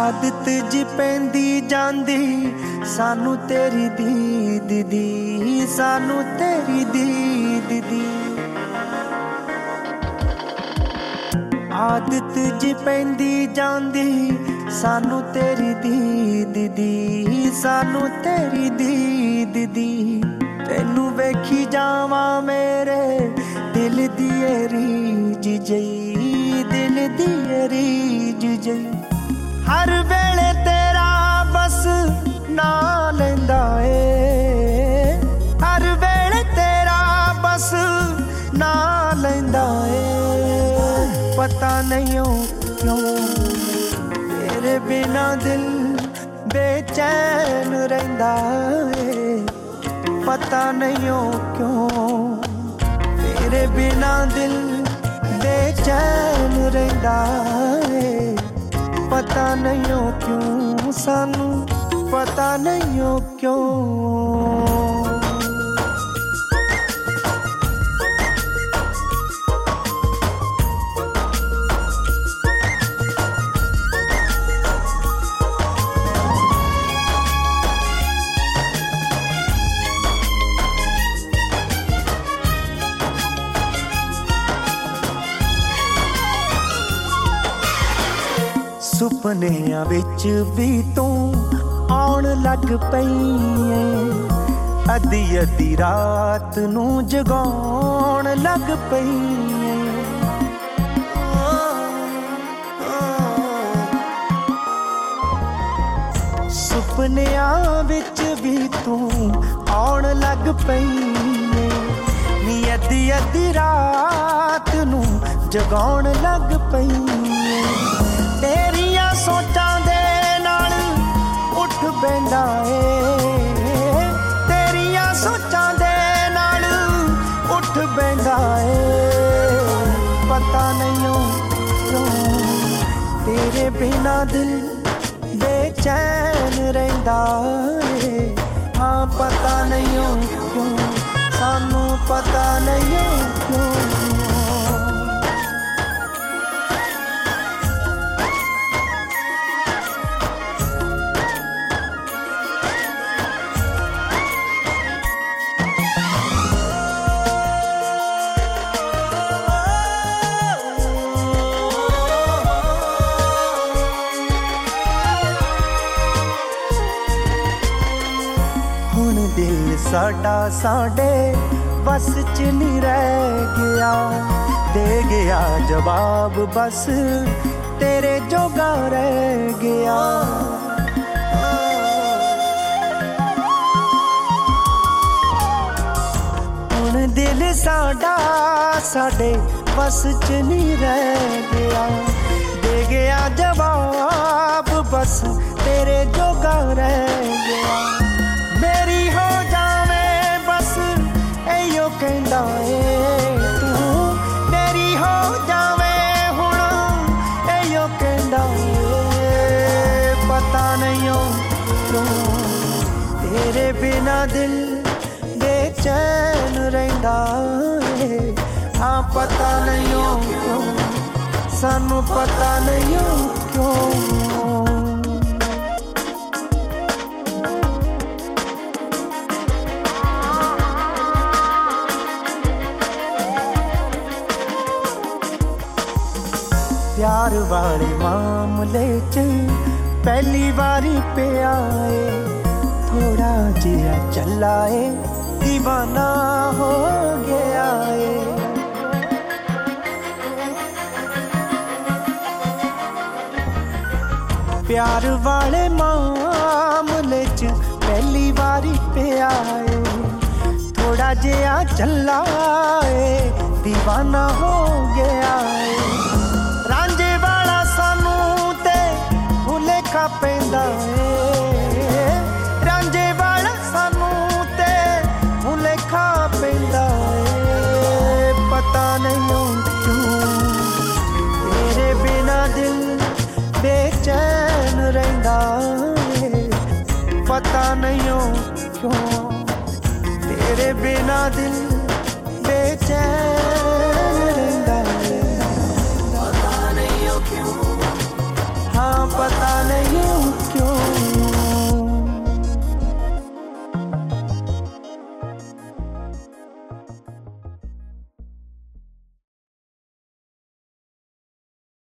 आदत जी पैंदी जांदी सानू तेरी दीद दी, सानू तेरी दीद दी। आदत जी पैंदी जांदी सानू तेरी दीद दी, सानू तेरी दीद दी। तेनू वेखी जावा मेरे दिल दी रीज जई, दिल दी रीज जई। हर वेले तेरा बस ना लेंदा ए, हर वेले तेरा बस ना लेंदा ए। पता नहीं क्यों तेरे बिना दिल बेचैन रहिंदा ए। पता नहीं क्यों तेरे बिना दिल बेचैन रहिंदा ए। पता नहीं क्यों सानू, पता नहीं क्यों। सुपनियां विच भी तू आउण लग पई ऐ। अद्धी अद्धी रात नू जगाउण लग पई ऐ। सुपनियां विच भी तू आउण लग पई ऐ। नी अद्धी अद्धी रात नू जगाउण लग पई ऐ। तेरिया सोचां दे नाल उठ बैंदा ए, तेरिया सोचां दे नाल उठ बैंदा ए। पता नहीं क्यों तेरे बिना दिल बेचैन रहिंदा ए। हाँ पता नहीं क्यों सानू, पता नहीं क्यों। हुण दिल साडा साडे बस च नहीं रह गया। दे गया जवाब बस तेरे जोगा रह गया। हुण दिल साडा साडे बस च नहीं रह गया। दे गया जवाब बस तेरे जोगा रह गया। मेरी हो जावे बस एयो कहंदा ए तू, मेरी हो जावे हुण एयो कहंदा ए। पता नहीं क्यों तेरे बिना दिल बेचैन रहिंदा ए। हाँ पता नहीं क्यों सानू, पता नहीं क्यों। प्यार वाले मामले च पहली बारी पे आए। थोड़ा जिया चला है दीवाना हो गया है। प्यार वाले मामले च पहली बारी पे आए। थोड़ा जिया चला है दीवाना हो गया है। रांझे वाला सानू ते भुलेखा पैंदा ए। रांझे वाला सानू ते भुलेखा पैंदा ए। पता नहीं क्यों तेरे बिना दिल बेचैन रहिंदा ए। पता नहीं क्यों तेरे बिना दिल बेचैन